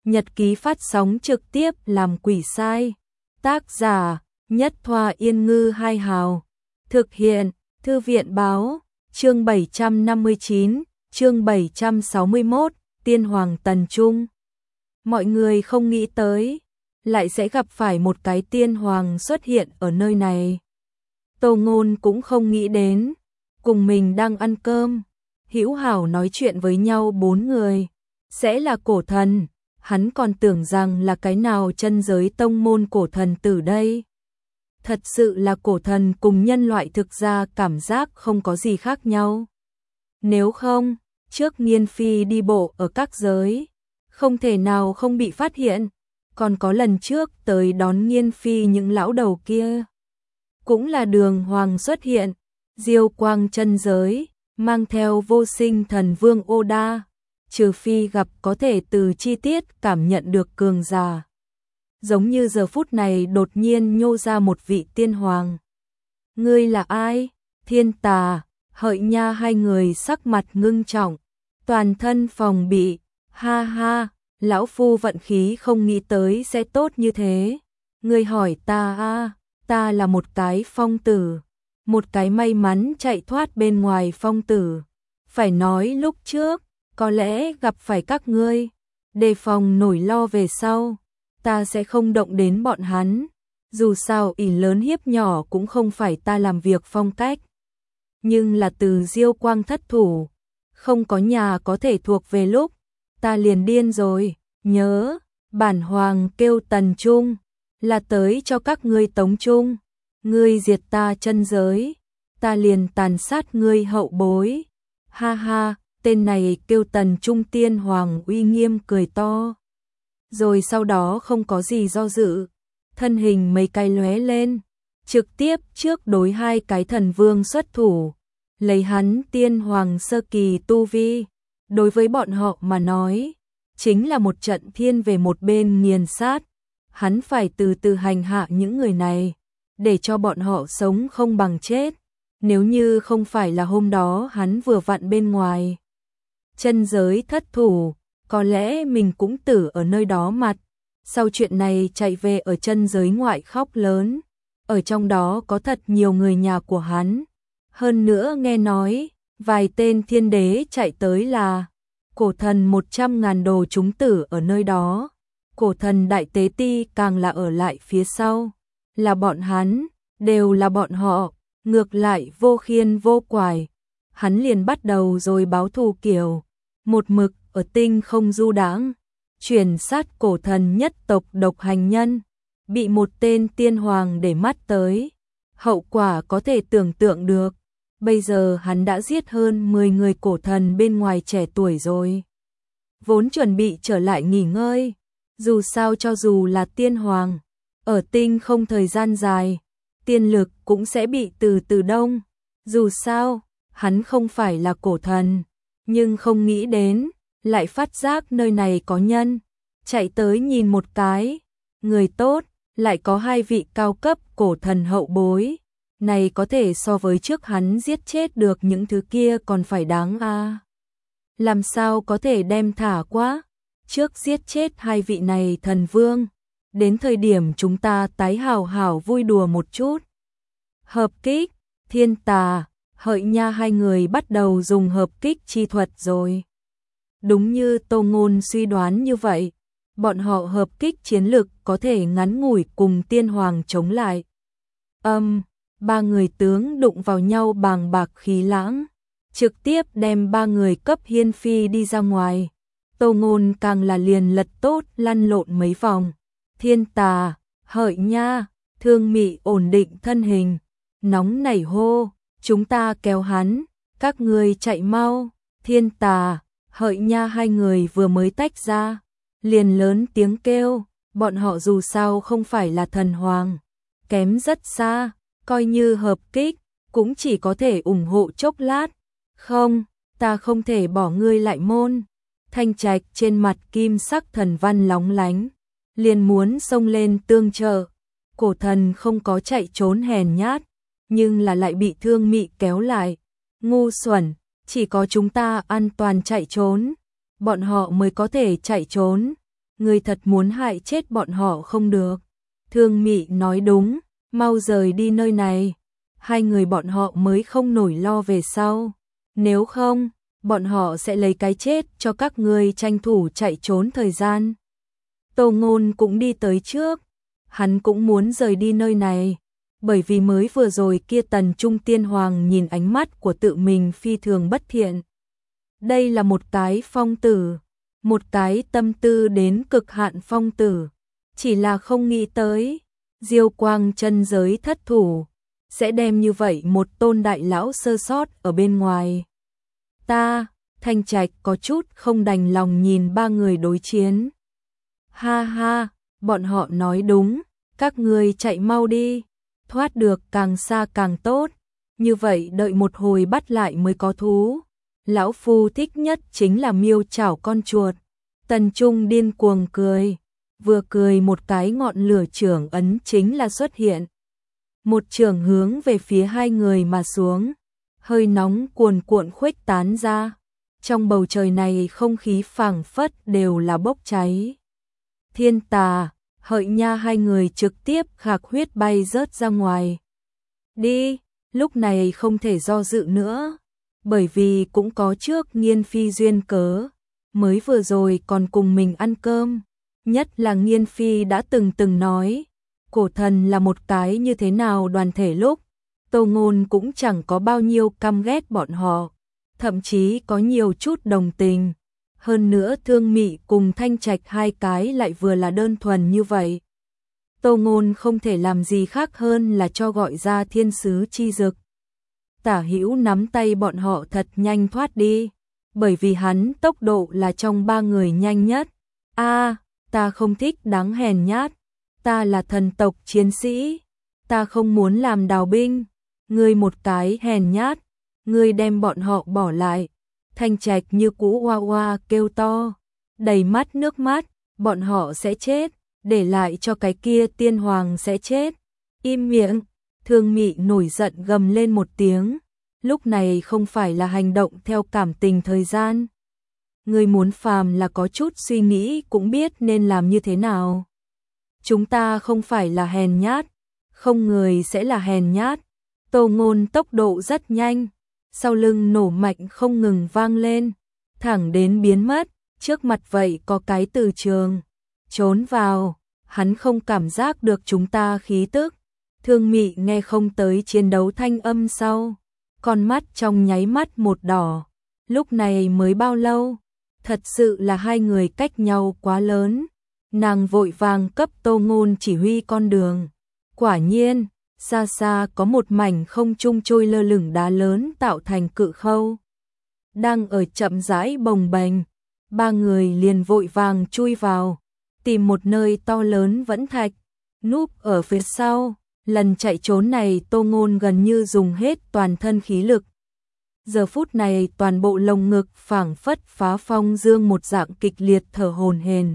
Nhật ký phát sóng trực tiếp làm quỷ sai. Tác giả Nhất Thoa Yên Ngư Hai Hào. Thực hiện Thư viện báo. Chương 759, chương 761, Tiên Hoàng Tần Trung. Mọi người không nghĩ tới, lại sẽ gặp phải một cái tiên hoàng xuất hiện ở nơi này. Tô Ngôn cũng không nghĩ đến, cùng mình đang ăn cơm, hữu hảo nói chuyện với nhau 4 người, sẽ là cổ thần, hắn còn tưởng rằng là cái nào chân giới tông môn cổ thần tử đây. Thật sự là cổ thần cùng nhân loại thực ra cảm giác không có gì khác nhau. Nếu không, trước Nghiên Phi đi bộ ở các giới, không thể nào không bị phát hiện, còn có lần trước tới đón Nghiên Phi những lão đầu kia. Cũng là Đường Hoàng xuất hiện, diêu quang chân giới, mang theo vô sinh thần vương Oda, trừ phi gặp có thể từ chi tiết cảm nhận được cường giả. Giống như giờ phút này đột nhiên nhô ra một vị tiên hoàng. Ngươi là ai? Thiên Tà, Hợi Nha hai người sắc mặt ngưng trọng, toàn thân phòng bị, ha ha, lão phu vận khí không nghĩ tới sẽ tốt như thế. Ngươi hỏi ta a, ta là một cái phong tử, một cái may mắn chạy thoát bên ngoài phong tử. Phải nói lúc trước, có lẽ gặp phải các ngươi, đề phòng nổi lo về sau, ta sẽ không động đến bọn hắn. Dù sao ỷ lớn hiếp nhỏ cũng không phải ta làm việc phong cách. Nhưng là từ diêu quang thất thủ, không có nhà có thể thuộc về lúc, ta liền điên rồi. Nhớ, bản hoàng kêu Tần Trung, là tới cho các ngươi tống trung. Ngươi diệt ta chân giới, ta liền tàn sát ngươi hậu bối. Ha ha, tên này kêu Tần Trung tiên hoàng uy nghiêm cười to. Rồi sau đó không có gì do dự, thân hình mấy cái lóe lên, trực tiếp trước đối hai cái thần vương xuất thủ, lấy hắn tiên hoàng sơ kỳ tu vi, đối với bọn họ mà nói, chính là một trận thiên về một bên nghiền sát. Hắn phải từ từ hành hạ những người này, để cho bọn họ sống không bằng chết. Nếu như không phải là hôm đó hắn vừa vặn bên ngoài chân giới thất thủ, có lẽ mình cũng tử ở nơi đó mặt. Sau chuyện này chạy về ở chân giới ngoại khóc lớn, ở trong đó có thật nhiều người nhà của hắn. Hơn nữa nghe nói, vài tên thiên đế chạy tới là cổ thần 100.000 đồ chúng tử ở nơi đó. Cổ thần đại tế ti càng là ở lại phía sau. Là bọn hắn, đều là bọn họ, ngược lại vô khiên vô quải. Hắn liền bắt đầu rồi báo thù kiểu, một mực ở tinh không du đãng, chuyển sát cổ thần nhất tộc độc hành nhân, bị một tên tiên hoàng để mắt tới. Hậu quả có thể tưởng tượng được, bây giờ hắn đã giết hơn 10 người cổ thần bên ngoài trẻ tuổi rồi. Vốn chuẩn bị trở lại nghỉ ngơi, dù sao cho dù là tiên hoàng, ở tinh không thời gian dài, tiên lực cũng sẽ bị từ từ đông. Dù sao, hắn không phải là cổ thần, nhưng không nghĩ đến, lại phát giác nơi này có nhân, chạy tới nhìn một cái, người tốt, lại có hai vị cao cấp cổ thần hậu bối, này có thể so với trước hắn giết chết được những thứ kia còn phải đáng a. Làm sao có thể đem thả quá, trước giết chết hai vị này thần vương, đến thời điểm chúng ta tái hào hào vui đùa một chút. Hợp kích, Thiên Tà, Hợi Nha hai người bắt đầu dùng hợp kích chi thuật rồi. Đúng như Tô Ngôn suy đoán như vậy, bọn họ hợp kích chiến lực có thể ngắn ngủi cùng tiên hoàng chống lại. Ba người tướng đụng vào nhau bàng bạc khí lãng, trực tiếp đem ba người cấp hiên phi đi ra ngoài. Tô Ngôn càng là liền lật tốt lăn lộn mấy vòng. Thiên Tà, Hợi Nha, Thương Mị ổn định thân hình, nóng nảy hô, chúng ta kéo hắn, các ngươi chạy mau. Thiên Tà, Hợi Nha hai người vừa mới tách ra, liền lớn tiếng kêu, bọn họ dù sao không phải là thần hoàng, kém rất xa, coi như hợp kích, cũng chỉ có thể ủng hộ chốc lát. Không, ta không thể bỏ ngươi lại môn. Thanh Trạch trên mặt kim sắc thần văn lóng lánh, liền muốn xông lên tương trợ. Cổ thần không có chạy trốn hèn nhát, nhưng là lại bị Thương Mị kéo lại. Ngu xuẩn, chỉ có chúng ta an toàn chạy trốn, bọn họ mới có thể chạy trốn. người thật muốn hại chết bọn họ không được. Thương Mị nói đúng, mau rời đi nơi này, hai người bọn họ mới không nổi lo về sau. Nếu không, bọn họ sẽ lấy cái chết cho các ngươi tranh thủ chạy trốn thời gian. Tô Ngôn cũng đi tới trước, hắn cũng muốn rời đi nơi này, bởi vì mới vừa rồi kia Tần Trung Tiên Hoàng nhìn ánh mắt của tự mình phi thường bất thiện. Đây là một cái phong tử, một cái tâm tư đến cực hạn phong tử, chỉ là không nghĩ tới, Diêu Quang chân giới thất thủ, sẽ đem như vậy một tôn đại lão sơ sót ở bên ngoài. Thanh Trạch có chút không đành lòng nhìn ba người đối chiến. Ha ha, bọn họ nói đúng, các ngươi chạy mau đi, thoát được càng xa càng tốt, như vậy đợi một hồi bắt lại mới có thú. Lão phu thích nhất chính là miêu chảo con chuột. Tần Trung điên cuồng cười, vừa cười một cái ngọn lửa chưởng ấn chính là xuất hiện. Một chưởng hướng về phía hai người mà xuống, hơi nóng cuồn cuộn khuếch tán ra. Trong bầu trời này không khí phảng phất đều là bốc cháy. Thiên Tà, Hợi Nha hai người trực tiếp khạc huyết bay rớt ra ngoài. Đi, lúc này không thể do dự nữa, bởi vì cũng có trước Nghiên Phi duyên cớ, mới vừa rồi còn cùng mình ăn cơm, nhất là Nghiên Phi đã từng nói, cổ thần là một cái như thế nào đoàn thể lúc, Tô Ngôn cũng chẳng có bao nhiêu căm ghét bọn họ, thậm chí có nhiều chút đồng tình. Hơn nữa Thương Mị cùng Thanh Trạch hai cái lại vừa là đơn thuần như vậy. Tô Ngôn không thể làm gì khác hơn là cho gọi ra thiên sứ chi dực. Tả Hữu nắm tay bọn họ thật nhanh thoát đi, bởi vì hắn tốc độ là trong ba người nhanh nhất. Ta không thích đáng hèn nhát, ta là thần tộc chiến sĩ, ta không muốn làm đào binh, ngươi một cái hèn nhát, ngươi đem bọn họ bỏ lại. Thanh Trạch như cũ oa oa kêu to, đầy mắt nước mắt, bọn họ sẽ chết, để lại cho cái kia tiên hoàng sẽ chết. Im miệng, Thương Mị nổi giận gầm lên một tiếng, lúc này không phải là hành động theo cảm tình thời gian. Người muốn phàm là có chút suy nghĩ cũng biết nên làm như thế nào. Chúng ta không phải là hèn nhát, không người sẽ là hèn nhát. Tô Ngôn tốc độ rất nhanh, sau lưng nổ mạnh không ngừng vang lên, thẳng đến biến mất, trước mặt vậy có cái từ trường. Trốn vào, hắn không cảm giác được chúng ta khí tức. Thương Mị nghe không tới chiến đấu thanh âm sau, con mắt trong nháy mắt một đỏ. Lúc này mới bao lâu? Thật sự là hai người cách nhau quá lớn. Nàng vội vàng cấp Tô Ngôn chỉ huy con đường. Quả nhiên, xa xa có một mảnh không trung trôi lơ lửng đá lớn tạo thành cự khâu. Đang ở chậm rãi bồng bềnh, ba người liền vội vàng chui vào, tìm một nơi to lớn vẫn thạch, núp ở phía sau. Lần chạy trốn này Tô Ngôn gần như dùng hết toàn thân khí lực. Giờ phút này toàn bộ lồng ngực phảng phất phá phong dương một dạng kịch liệt thở hổn hển.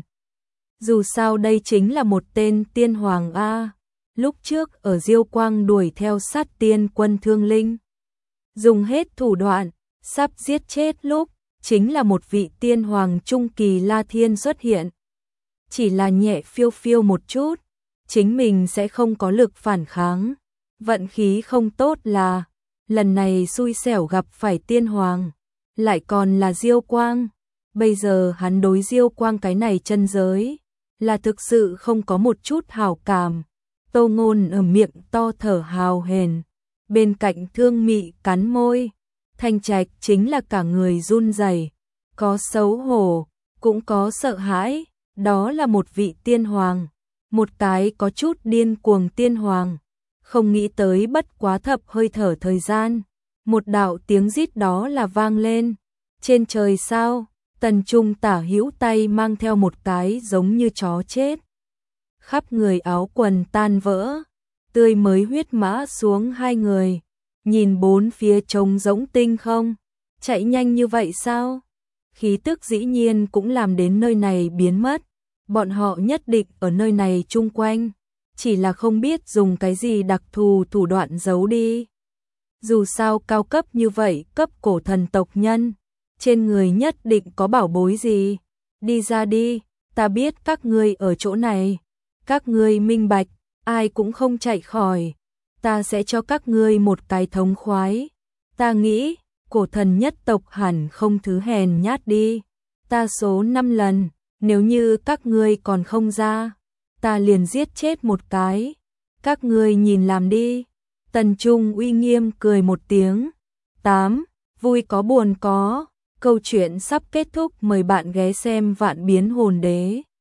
Dù sao đây chính là một tên tiên hoàng a. Lúc trước ở Diêu Quang đuổi theo sát tiên quân Thương Linh, dùng hết thủ đoạn, sắp giết chết lúc, chính là một vị tiên hoàng trung kỳ La Thiên xuất hiện. Chỉ là nhẹ phiêu phiêu một chút, chính mình sẽ không có lực phản kháng. Vận khí không tốt là, lần này xui xẻo gặp phải tiên hoàng, lại còn là Diêu Quang. Bây giờ hắn đối Diêu Quang cái này chân giới, là thực sự không có một chút hảo cảm. Tô Ngôn ở miệng to thở hào hển, bên cạnh Thương Mị cắn môi. Thanh Trạch chính là cả người run rẩy, có xấu hổ, cũng có sợ hãi. Đó là một vị tiên hoàng, một cái có chút điên cuồng tiên hoàng. Không nghĩ tới bất quá thập hơi thở thời gian, một đạo tiếng rít đó là vang lên. Trên trời sao, Tần Trung Tả Hữu tay mang theo một cái giống như chó chết. Khắp người áo quần tan vỡ, tươi mới huyết mã xuống hai người. Nhìn bốn phía trống rỗng tinh không, chạy nhanh như vậy sao? Khí tức dĩ nhiên cũng làm đến nơi này biến mất. Bọn họ nhất định ở nơi này chung quanh, chỉ là không biết dùng cái gì đặc thù thủ đoạn giấu đi. Dù sao cao cấp như vậy, cấp cổ thần tộc nhân, trên người nhất định có bảo bối gì. Đi ra đi, Ta biết các ngươi ở chỗ này, các ngươi minh bạch, ai cũng không chạy khỏi, ta sẽ cho các ngươi một cái thống khoái. Ta nghĩ, cổ thần nhất tộc hẳn không thứ hèn nhát đi, ta số 5 lần, nếu như các ngươi còn không ra, ta liền giết chết một cái, các ngươi nhìn làm đi. Tần Trung uy nghiêm cười một tiếng. 8. Vui có buồn có. Câu chuyện sắp kết thúc, mời bạn ghé xem Vạn Biến Hồn Đế.